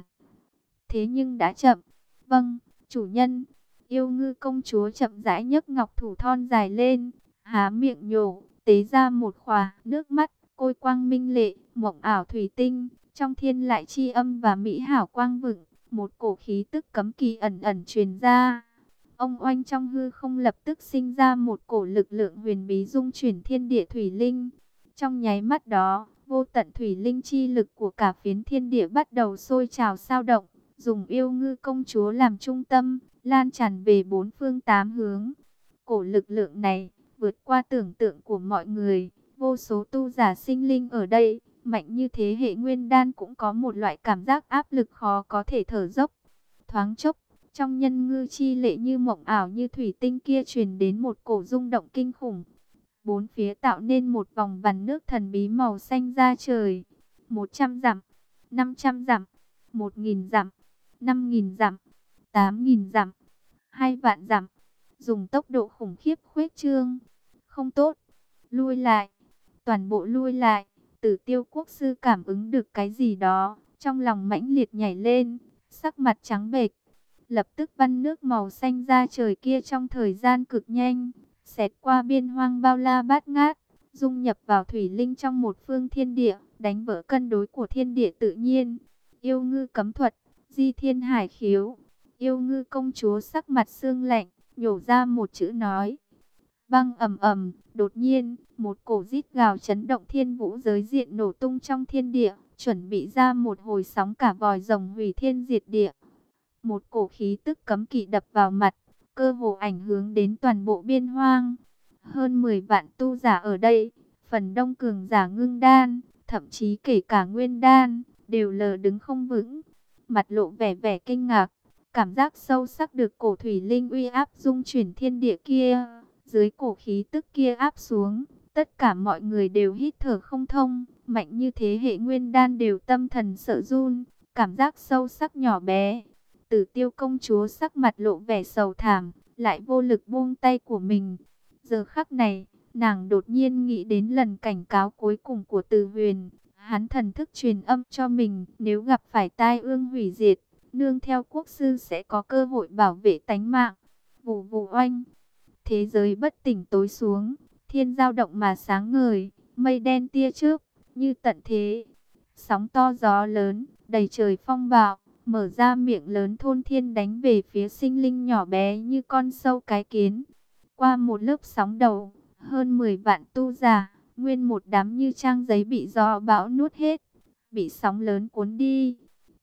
Thế nhưng đã chậm. Vâng, chủ nhân. Yêu Ngư công chúa chậm rãi nhấc ngọc thủ thon dài lên, há miệng nhổ, tế ra một khỏa nước mắt, côi quang minh lệ, mộng ảo thủy tinh, trong thiên lại chi âm và mỹ hảo quang vựng, một cổ khí tức cấm kỳ ẩn ẩn truyền ra. Ông oanh trong hư không lập tức sinh ra một cổ lực lượng huyền bí dung chuyển thiên địa thủy linh. Trong nháy mắt đó, vô tận thủy linh chi lực của cả phiến thiên địa bắt đầu sôi trào sao động, dùng Yêu Ngư công chúa làm trung tâm, lan tràn về bốn phương tám hướng. Cổ lực lượng này vượt qua tưởng tượng của mọi người, vô số tu giả sinh linh ở đây, mạnh như thế hệ nguyên đan cũng có một loại cảm giác áp lực khó có thể thở dốc. Thoáng chốc, trong nhân ngư chi lệ như mộng ảo như thủy tinh kia truyền đến một cổ rung động kinh khủng. Bốn phía tạo nên một vòng vằn nước thần bí màu xanh ra trời. Một trăm dặm, năm trăm dặm, một nghìn dặm, năm nghìn dặm, tám nghìn dặm, hai vạn dặm. Dùng tốc độ khủng khiếp khuếch trương. Không tốt, lui lại, toàn bộ lui lại. Tử Tiêu Quốc sư cảm ứng được cái gì đó, trong lòng mãnh liệt nhảy lên, sắc mặt trắng bệch. Lập tức văn nước màu xanh ra trời kia trong thời gian cực nhanh, xẹt qua biên hoang bao la bát ngát, dung nhập vào thủy linh trong một phương thiên địa, đánh vỡ cân đối của thiên địa tự nhiên. Yêu Ngư cấm thuật, di thiên hải khiếu. Yêu Ngư công chúa sắc mặt sương lạnh, nhổ ra một chữ nói. Băng ầm ầm, đột nhiên, một cổ rít gào chấn động thiên vũ giới diện nổ tung trong thiên địa, chuẩn bị ra một hồi sóng cả vòi rồng hủy thiên diệt địa. Một cổ khí tức cấm kỵ đập vào mặt, cơ hồ ảnh hưởng đến toàn bộ biên hoang. Hơn mười vạn tu giả ở đây, phần đông cường giả ngưng đan, thậm chí kể cả nguyên đan, đều lờ đứng không vững, mặt lộ vẻ vẻ kinh ngạc, cảm giác sâu sắc được cổ thủy linh uy áp dung chuyển thiên địa kia. Dưới cổ khí tức kia áp xuống, tất cả mọi người đều hít thở không thông, mạnh như thế hệ nguyên đan đều tâm thần sợ run, cảm giác sâu sắc nhỏ bé. Tử Tiêu công chúa sắc mặt lộ vẻ sầu thảm, lại vô lực buông tay của mình. Giờ khắc này, nàng đột nhiên nghĩ đến lần cảnh cáo cuối cùng của Từ Huyền. Hắn thần thức truyền âm cho mình, nếu gặp phải tai ương hủy diệt, nương theo quốc sư sẽ có cơ hội bảo vệ tánh mạng. Vù vù oanh, thế giới bất tỉnh tối xuống, thiên dao động mà sáng ngời, mây đen tia chớp, như tận thế. Sóng to gió lớn, đầy trời phong bạo, mở ra miệng lớn thôn thiên đánh về phía sinh linh nhỏ bé như con sâu cái kiến. Qua một lớp sóng đầu, hơn mười vạn tu giả, nguyên một đám như trang giấy bị gió bão nuốt hết, bị sóng lớn cuốn đi.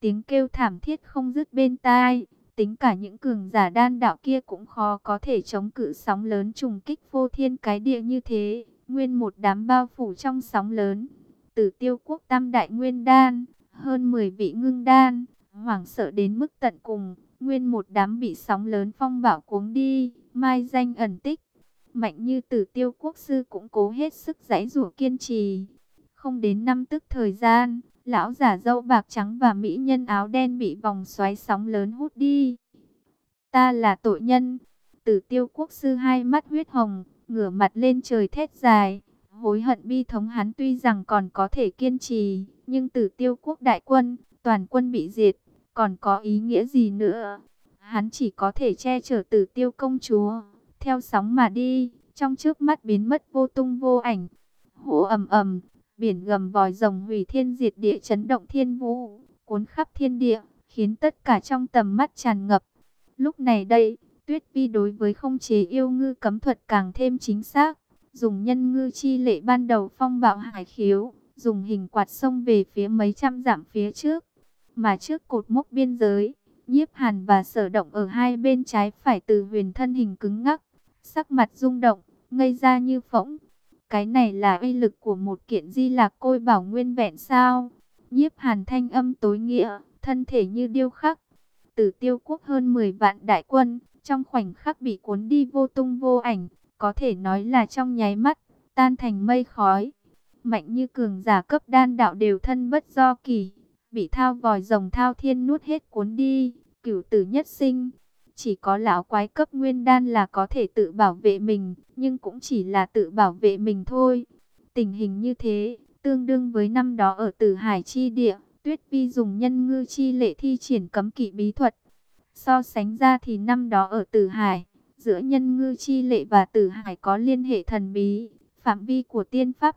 tiếng kêu thảm thiết không dứt bên tai. Tính cả những cường giả đan đạo kia cũng khó có thể chống cự sóng lớn trùng kích phô thiên cái địa như thế. Nguyên một đám bao phủ trong sóng lớn. Tử Tiêu quốc tam đại nguyên đan, hơn mười vị ngưng đan, hoảng sợ đến mức tận cùng. Nguyên một đám bị sóng lớn phong bạo cuốn đi, mai danh ẩn tích. Mạnh như Tử Tiêu quốc sư cũng cố hết sức giãy giụa kiên trì. Không đến năm tức thời gian, lão giả râu bạc trắng và mỹ nhân áo đen bị vòng xoáy sóng lớn hút đi. Ta là tội nhân. Tử Tiêu quốc sư hai mắt huyết hồng, ngửa mặt lên trời thét dài. Hối hận bi thống, hắn tuy rằng còn có thể kiên trì, nhưng Tử Tiêu quốc đại quân, toàn quân bị diệt, còn có ý nghĩa gì nữa? Hắn chỉ có thể che chở Tử Tiêu công chúa, theo sóng mà đi, trong chớp mắt biến mất vô tung vô ảnh. Hổ ầm ầm, biển gầm vòi rồng hủy thiên diệt địa, chấn động thiên vũ, cuốn khắp thiên địa, khiến tất cả trong tầm mắt tràn ngập. Lúc này đây, Tuyết Vi đối với khống chế yêu ngư cấm thuật càng thêm chính xác, dùng nhân ngư chi lệ ban đầu phong bạo hải khiếu, dùng hình quạt xông về phía mấy trăm dặm phía trước. Mà trước cột mốc biên giới, Nhiếp Hàn và Sở Động ở hai bên trái phải Từ Huyền thân hình cứng ngắc, sắc mặt rung động, ngây ra như phỗng. Cái này là uy lực của một kiện Di Lạc Côi Bảo nguyên vẹn sao? Nhiếp Hàn thanh âm tối nghĩa, thân thể như điêu khắc. Tử Tiêu quốc hơn mười vạn đại quân, trong khoảnh khắc bị cuốn đi vô tung vô ảnh, có thể nói là trong nháy mắt, tan thành mây khói. Mạnh như cường giả cấp đan đạo đều thân bất do kỳ, bị thao vòi rồng thao thiên nuốt hết cuốn đi, cửu tử nhất sinh. Chỉ có lão quái cấp nguyên đan là có thể tự bảo vệ mình, nhưng cũng chỉ là tự bảo vệ mình thôi. Tình hình như thế, tương đương với năm đó ở Tử Hải chi địa, Tuyết Vi dùng nhân ngư chi lệ thi triển cấm kỵ bí thuật. So sánh ra thì năm đó ở Tử Hải, giữa nhân ngư chi lệ và Tử Hải có liên hệ thần bí, phạm vi của tiên pháp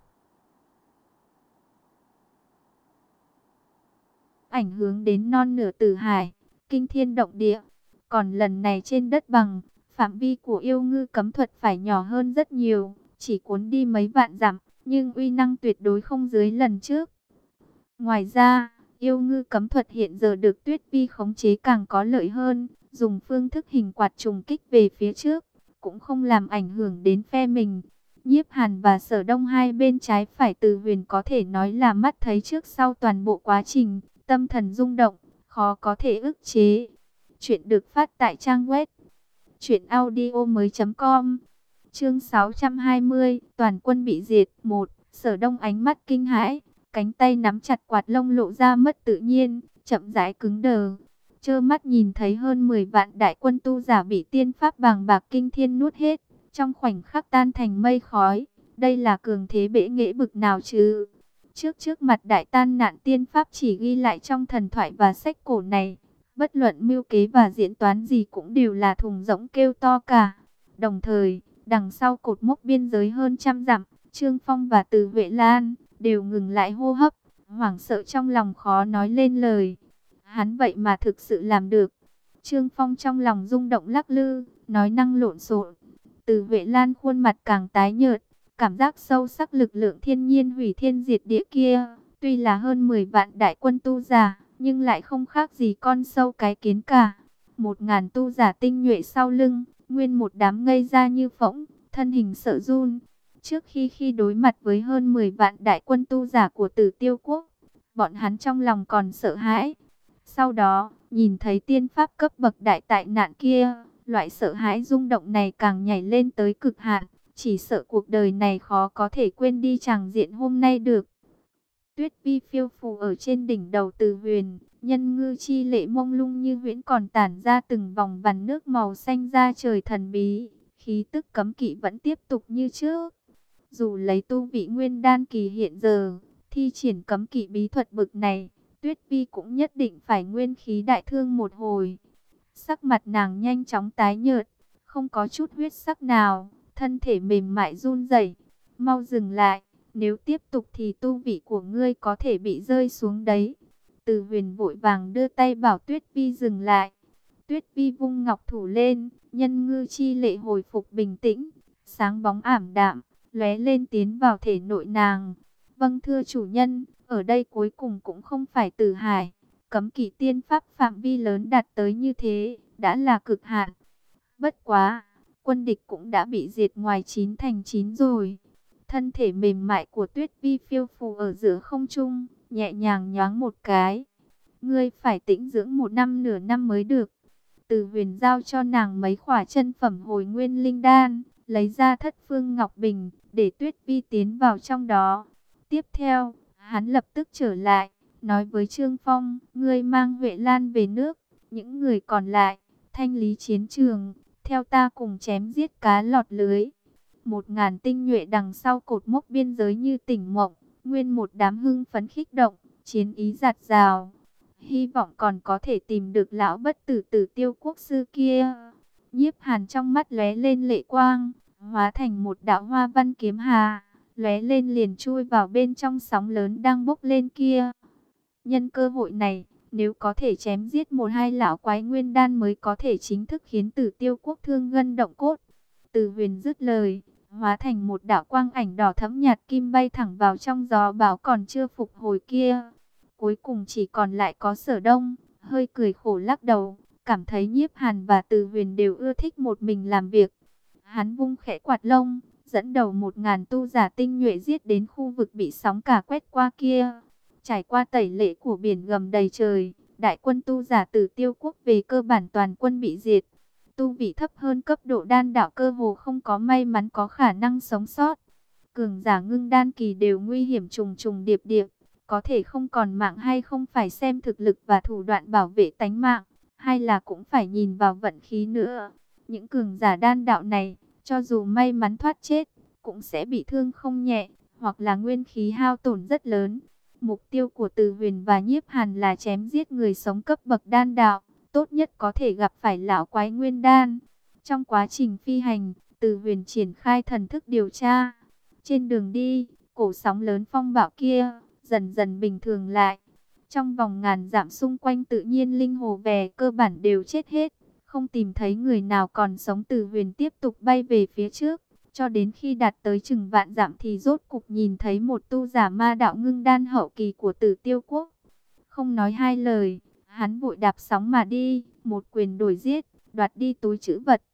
ảnh hưởng đến non nửa Tử Hải, kinh thiên động địa. Còn lần này trên đất bằng, phạm vi của yêu ngư cấm thuật phải nhỏ hơn rất nhiều, chỉ cuốn đi mấy vạn dặm, nhưng uy năng tuyệt đối không dưới lần trước. Ngoài ra, yêu ngư cấm thuật hiện giờ được Tuyết Vi khống chế càng có lợi hơn, dùng phương thức hình quạt trùng kích về phía trước, cũng không làm ảnh hưởng đến phe mình. Nhiếp Hàn và Sở Đông hai bên trái phải Từ Huyền có thể nói là mắt thấy trước sau toàn bộ quá trình, tâm thần rung động, khó có thể ức chế. Chuyện được phát tại trang web truyện audio mới chấm com. Chương sáu trăm hai mươi, toàn quân bị diệt. Một. Sở Đông ánh mắt kinh hãi, cánh tay nắm chặt quạt lông lộ ra mất tự nhiên, chậm rãi cứng đờ. Trơ mắt nhìn thấy hơn mười vạn đại quân tu giả bị tiên pháp bàng bạc kinh thiên nuốt hết, trong khoảnh khắc tan thành mây khói. Đây là cường thế bẽ nghệ bực nào chứ? Trước trước mặt đại tan nạn tiên pháp chỉ ghi lại trong thần thoại và sách cổ này, bất luận mưu kế và diễn toán gì cũng đều là thùng rỗng kêu to cả. Đồng thời, đằng sau cột mốc biên giới hơn trăm dặm, Trương Phong và Từ Huệ Lan đều ngừng lại hô hấp, hoảng sợ trong lòng khó nói lên lời. Hắn vậy mà thực sự làm được. Trương Phong trong lòng rung động lắc lư, nói năng lộn xộn. Từ Huệ Lan khuôn mặt càng tái nhợt, cảm giác sâu sắc lực lượng thiên nhiên hủy thiên diệt địa kia, tuy là hơn mười vạn đại quân tu giả, nhưng lại không khác gì con sâu cái kiến cả. Một ngàn tu giả tinh nhuệ sau lưng, nguyên một đám ngây ra như phỗng, thân hình sợ run. Trước khi khi đối mặt với hơn mười vạn đại quân tu giả của Tử Tiêu quốc, bọn hắn trong lòng còn sợ hãi. Sau đó, nhìn thấy tiên pháp cấp bậc đại tại nạn kia, loại sợ hãi rung động này càng nhảy lên tới cực hạn, chỉ sợ cuộc đời này khó có thể quên đi tràng diện hôm nay được. Tuyết Vi phiêu phù ở trên đỉnh đầu Từ Huyền, nhân ngư chi lệ mông lung như huyễn còn tản ra từng vòng vằn nước màu xanh ra trời thần bí, khí tức cấm kỵ vẫn tiếp tục như trước. Dù lấy tu vị nguyên đan kỳ hiện giờ, thi triển cấm kỵ bí thuật bực này, Tuyết Vi cũng nhất định phải nguyên khí đại thương một hồi. Sắc mặt nàng nhanh chóng tái nhợt, không có chút huyết sắc nào, thân thể mềm mại run rẩy. Mau dừng lại, nếu tiếp tục thì tu vị của ngươi có thể bị rơi xuống đấy. Từ Huyền vội vàng đưa tay bảo Tuyết Vi dừng lại. Tuyết Vi vung ngọc thủ lên, nhân ngư chi lệ hồi phục bình tĩnh, sáng bóng ảm đạm, lóe lên tiến vào thể nội nàng. Vâng thưa chủ nhân, ở đây cuối cùng cũng không phải Tử Hải. Cấm kỵ tiên pháp phạm vi lớn đạt tới như thế, đã là cực hạn. Bất quá, quân địch cũng đã bị diệt ngoài chín thành chín rồi. Thân thể mềm mại của Tuyết Vi phiêu phù ở giữa không trung, nhẹ nhàng nhoáng một cái. Ngươi phải tĩnh dưỡng một năm nửa năm mới được. Từ Huyền giao cho nàng mấy khỏa chân phẩm hồi nguyên linh đan, lấy ra thất phương ngọc bình, để Tuyết Vi tiến vào trong đó. Tiếp theo, hắn lập tức trở lại, nói với Trương Phong, ngươi mang Huệ Lan về nước, những người còn lại, thanh lý chiến trường, theo ta cùng chém giết cá lọt lưới. Một ngàn tinh nhuệ đằng sau cột mốc biên giới như tỉnh mộng, nguyên một đám hưng phấn khích động, chiến ý giạt rào. Hy vọng còn có thể tìm được lão bất tử Tử Tiêu quốc sư kia. Nhiếp Hàn trong mắt lóe lên lệ quang, hóa thành một đạo hoa văn kiếm hà, lóe lên liền chui vào bên trong sóng lớn đang bốc lên kia. Nhân cơ hội này, nếu có thể chém giết một hai lão quái nguyên đan mới có thể chính thức khiến Tử Tiêu quốc thương ngân động cốt. Từ Huyền dứt lời, hóa thành một đạo quang ảnh đỏ thẫm nhạt kim bay thẳng vào trong gió bão còn chưa phục hồi kia. Cuối cùng chỉ còn lại có Sở Đông, hơi cười khổ lắc đầu, cảm thấy Nhiếp Hàn và Từ Huyền đều ưa thích một mình làm việc. Hắn vung khẽ quạt lông, dẫn đầu một ngàn tu giả tinh nhuệ giết đến khu vực bị sóng cả quét qua kia. Trải qua tẩy lễ của biển gầm đầy trời, đại quân tu giả Tử Tiêu quốc về cơ bản toàn quân bị diệt. Tu vị thấp hơn cấp độ đan đạo cơ hồ không có may mắn có khả năng sống sót. Cường giả ngưng đan kỳ đều nguy hiểm trùng trùng điệp điệp, có thể không còn mạng hay không phải xem thực lực và thủ đoạn bảo vệ tánh mạng, hay là cũng phải nhìn vào vận khí nữa. Những cường giả đan đạo này, cho dù may mắn thoát chết, cũng sẽ bị thương không nhẹ, hoặc là nguyên khí hao tổn rất lớn. Mục tiêu của Từ Huyền và Nhiếp Hàn là chém giết người sống cấp bậc đan đạo, tốt nhất có thể gặp phải lão quái nguyên đan. Trong quá trình phi hành, Từ Huyền triển khai thần thức điều tra. Trên đường đi, cổ sóng lớn phong bạo kia dần dần bình thường lại. Trong vòng ngàn dặm xung quanh tự nhiên linh hồ về cơ bản đều chết hết, không tìm thấy người nào còn sống. Từ Huyền tiếp tục bay về phía trước, cho đến khi đạt tới chừng vạn dặm thì rốt cục nhìn thấy một tu giả ma đạo ngưng đan hậu kỳ của Tử Tiêu quốc. Không nói hai lời, hắn vội đạp sóng mà đi, một quyền đuổi giết, đoạt đi túi trữ vật.